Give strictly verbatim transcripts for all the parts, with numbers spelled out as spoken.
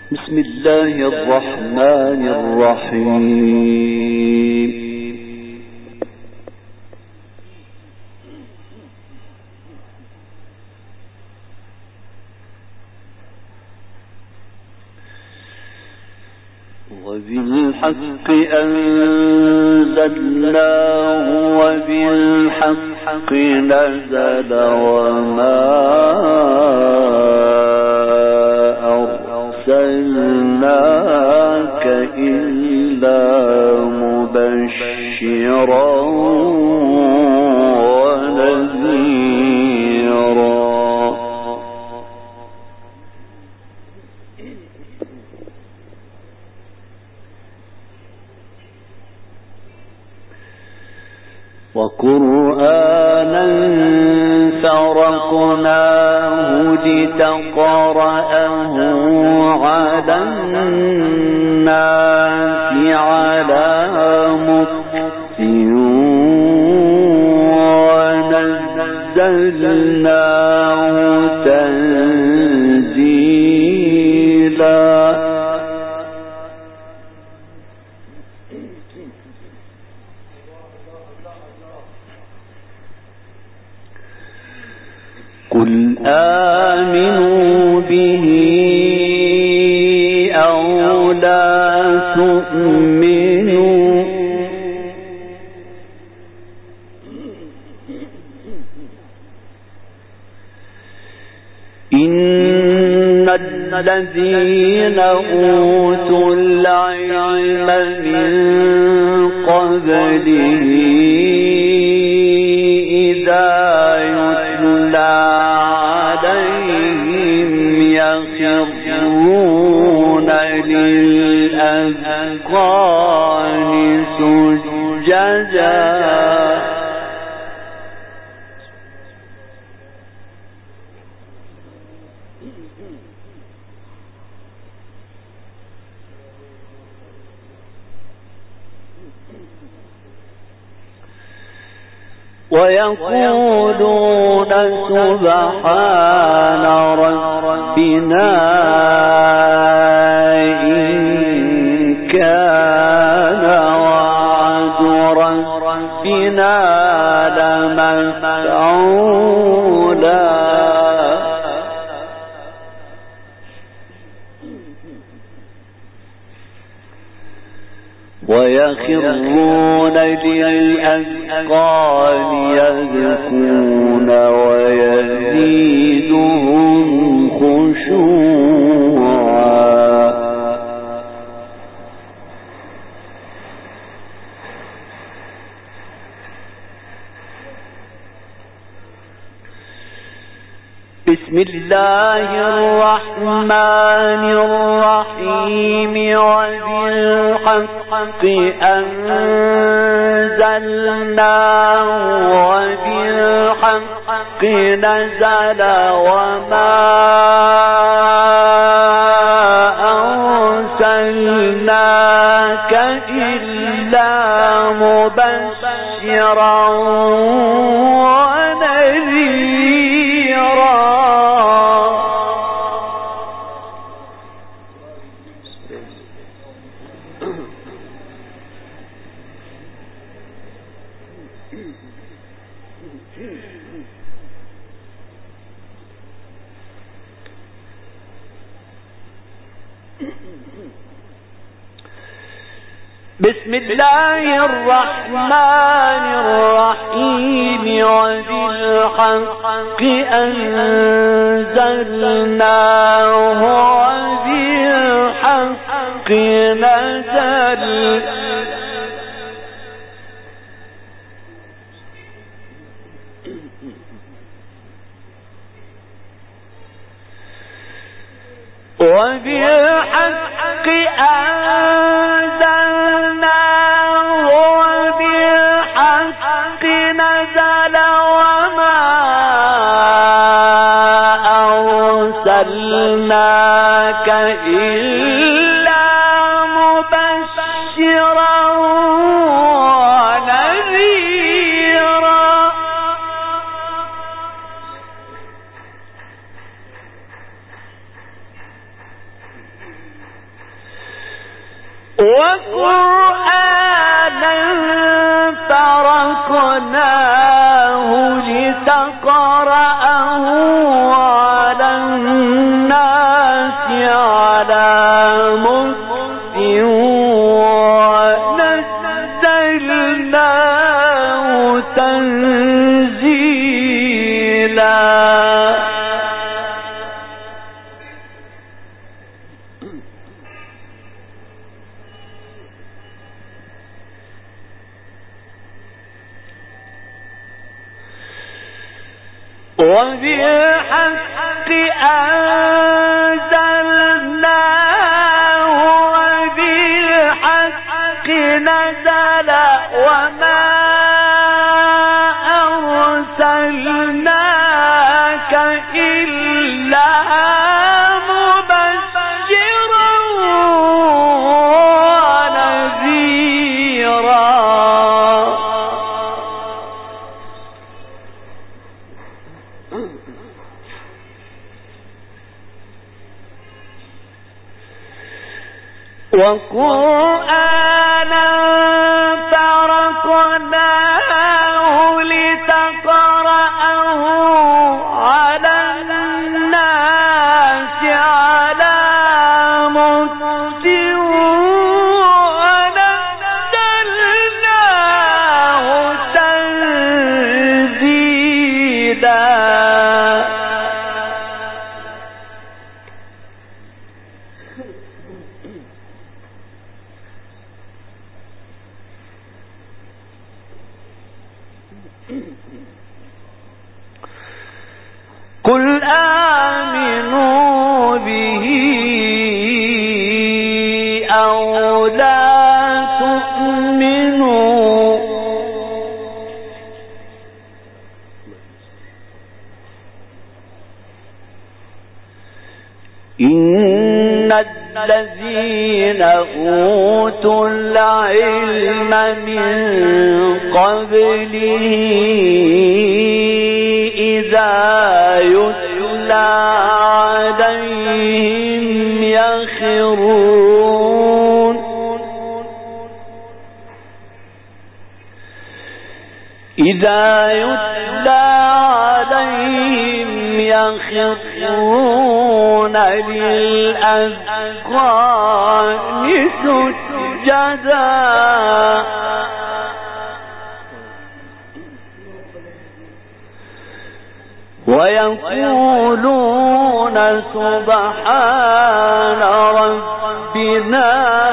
بسم الله الرحمن الرحيم. وبالحق أنزلناه وبالحق نزل وما أرسلناك إلا مبشرا ونذيرا. وقرآنا فرقناه لتقرأه على الناس على مكث ونزلناه تنزيلا. قل آمنوا به أو لا تؤمنوا إن الذين أوتوا العلم من قبله إذا يتلى عليهم يخرون للأذقان سجدا. ويقولون سبحان ربنا إن كان وعد ربنا لمفعولا. ويخرون للأذقان يبكون ويزيدهم خشوعا. بسم الله الرحمن الرحيم. وبالحق أنزلناه وبالحق نزل وما أرسلناك إلا مبشرا ونذيرا. بسم الله الرحمن الرحيم. وبالحق أنزلناه وبالحق نزل وبالحق أنزلناه وبالحق نزل وما أرسلناك إلا مبشرا ونذيرا. وقرآنا فرقناه لتقرأه على الناس على مكث ونزلناه تنزيلا. وبالحق أنزلناه وبالحق نزل وما أرسلناك إلا مبشرا ونذيرا. وقرآنا فرقناه لتقرأه على الناس على مكث ونزلناه تنزيلا. قل آمنوا به أو لا تؤمنوا إن الذين أوتوا العلم من قبله إذا يتلى عليهم يخرون إذا يتلى عليهم يخرون للأذقان سجدا ويقولون سبحان ربنا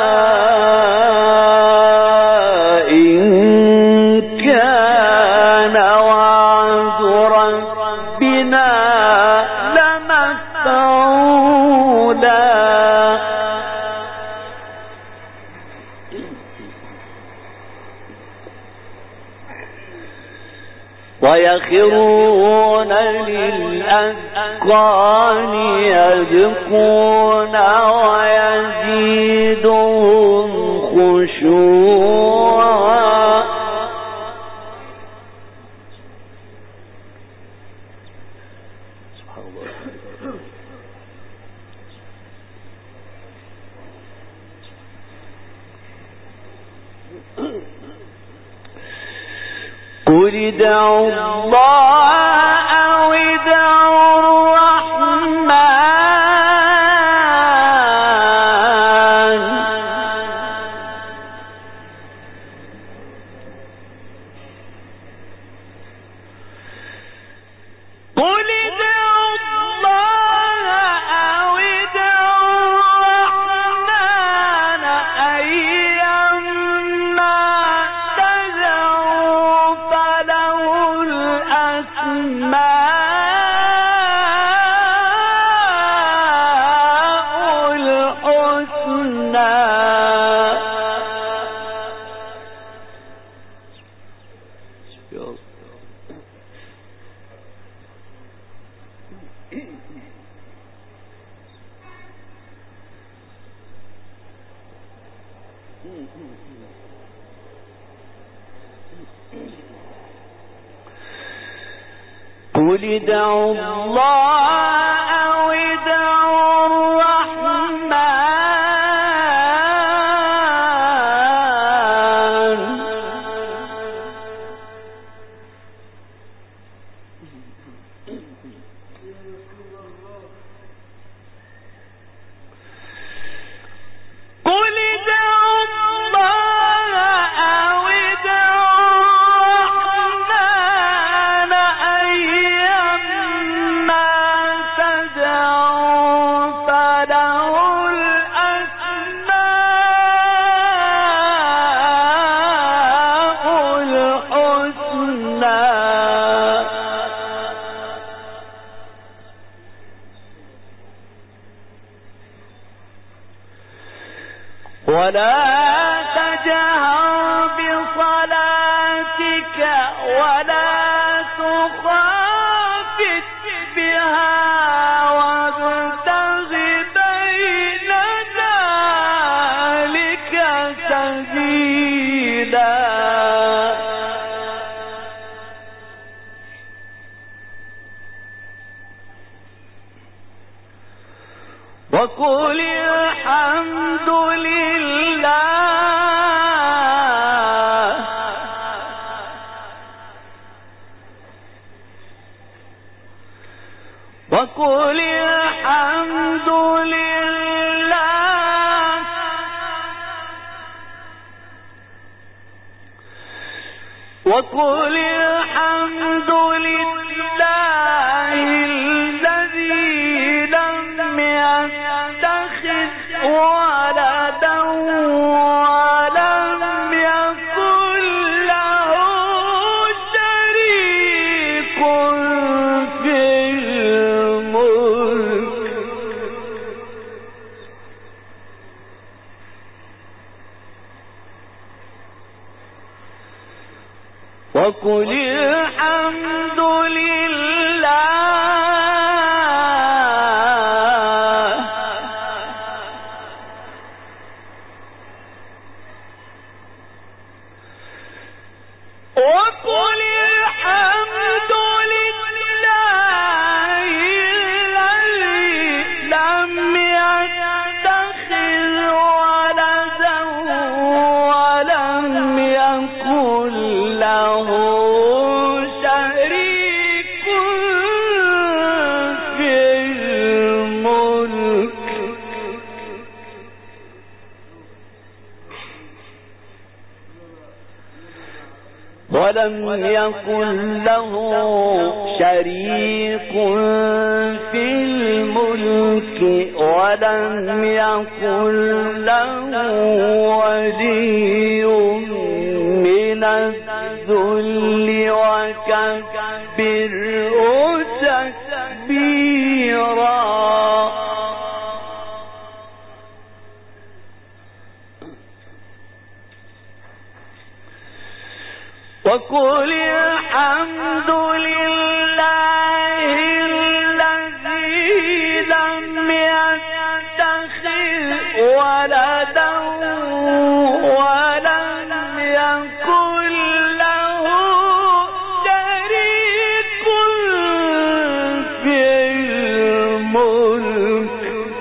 إن كان وعد ربنا لمفعولا. ويخرون للأذقان يبكون ويزيدهم خشوعا. سبحان الله. قل ادعوا الله أو ادعوا الرحمن قل ادعوا الله أو ادعوا الرحمن أيما تدعوا فله الأسماء الحسنى. قل ادعوا الله أو ادعوا الرحمن ولا تجهر بصلاتك ولا تخافت بها وابتغ بين ذلك سبيلا وقل الحمد لله وقل الحمد لله وقل الحمد لله الذي لم يتخذ ولدا ولم يكن له شريك في الملك وقل الحمد لله وقل الحمد لله الذي لم يتخذ ولدا ولم يكن له شريك في الملك ولم يكن له شريك في الملك ولم يكن له ولي من الذل وكبره تكبيرا وقل الحمد لله الذي لم يتخذ ولدا ولم يكن له شريك في الملك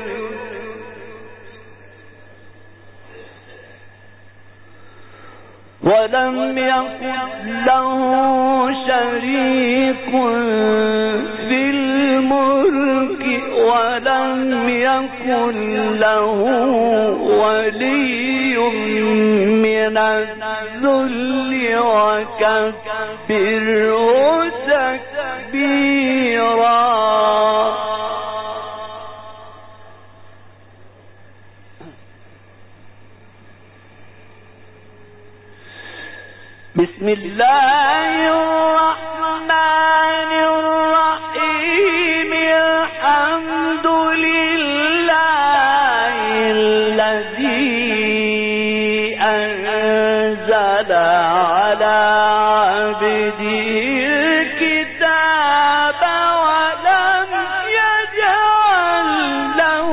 ولم يكن له شريك في الملك ولم يكن له ولي من الذل وكبره تكبيرا بسم الله الرحمن الرحيم الحمد لله الذي أنزل على عبده الكتاب ولم يجعل له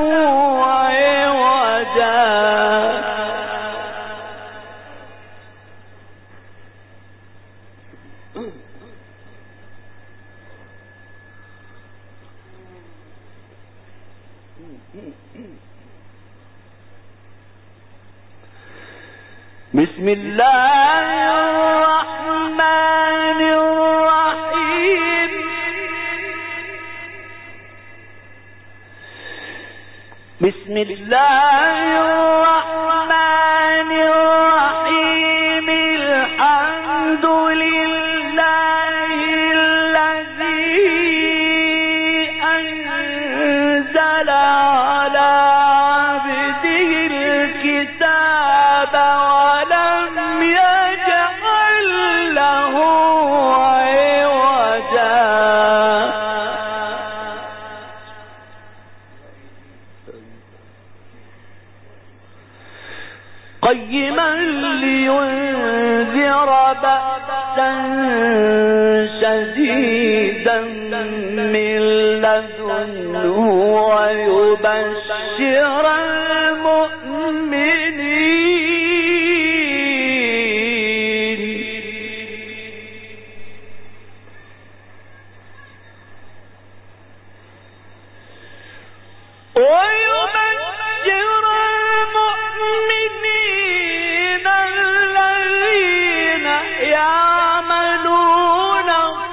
عوجا بسم الله الرحمن الرحيم بسم الله الرحمن الرحيم الحمد لله الذي أنزل على عبده الكتاب ولم يجعل له عوجا قيما لينذر بأسا شديدا من لدنه ويبشر المؤمنين ويبشر المؤمنين الذين يعملون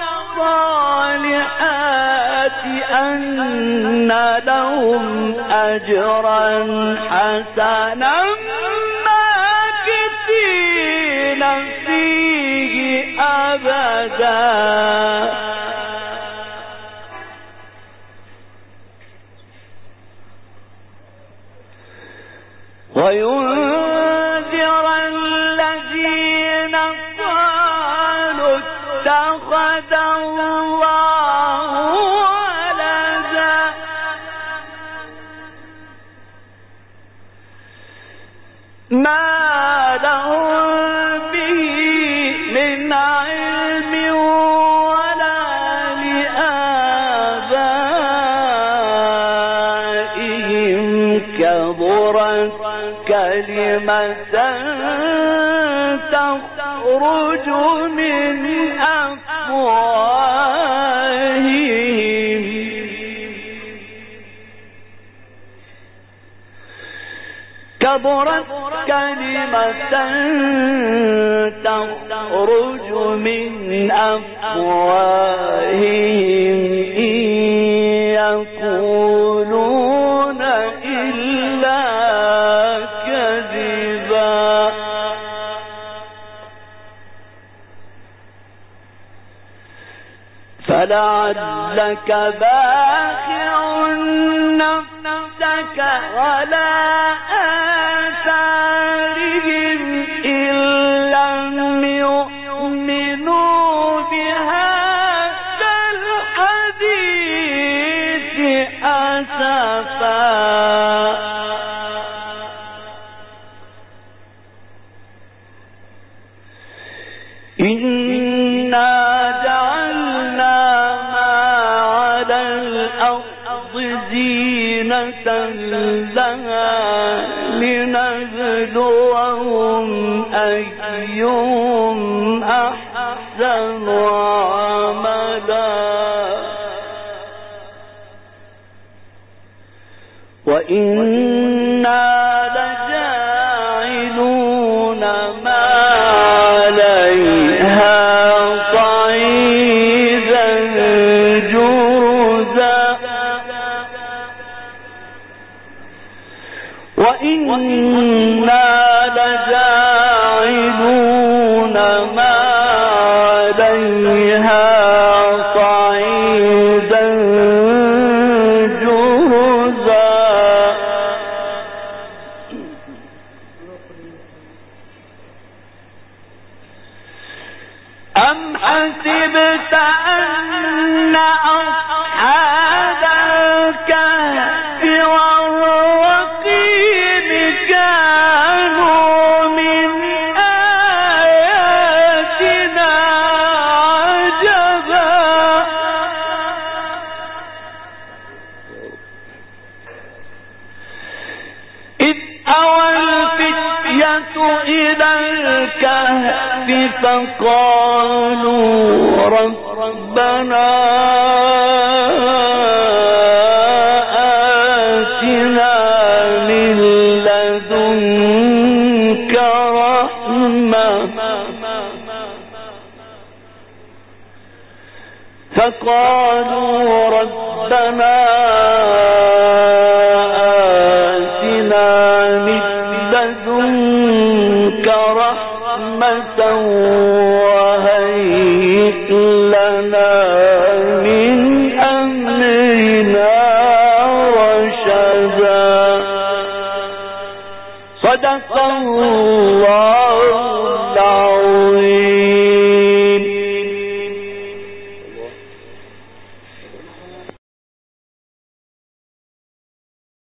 الصالحات أن لهم أجرا حسنا ماكثين فيه أبدا وينذر الذين قالوا اتخذ الله ولدا ما لهم به من علم ولا لآبائهم كبرت كلمة تخرج من أفواههم كبرت كلمة تخرج من أفواههم إن يقولون إلا كذبا فلعلك باخع نفسك على آثارهم إن لم يؤمنوا بهذا الحديث أسفا إنا جعلنا ما على الأرض زينة لها لنبلوهم أيهم أحسن عملا وإنا لجاعلون ما عليها صعيدا جرزا وإنا لجاعلون ما عليها صعيدا جرزا أم حسبت أن أصحاب الكهف والرقيم كانوا من آياتنا عجبا إذ أوى الفتية إلى الكهف فقالوا ربنا آتنا من لدنك رحمة فقالوا ربنا رحمة وهيئ لنا من أمرنا رشدا. صدق الله العظيم.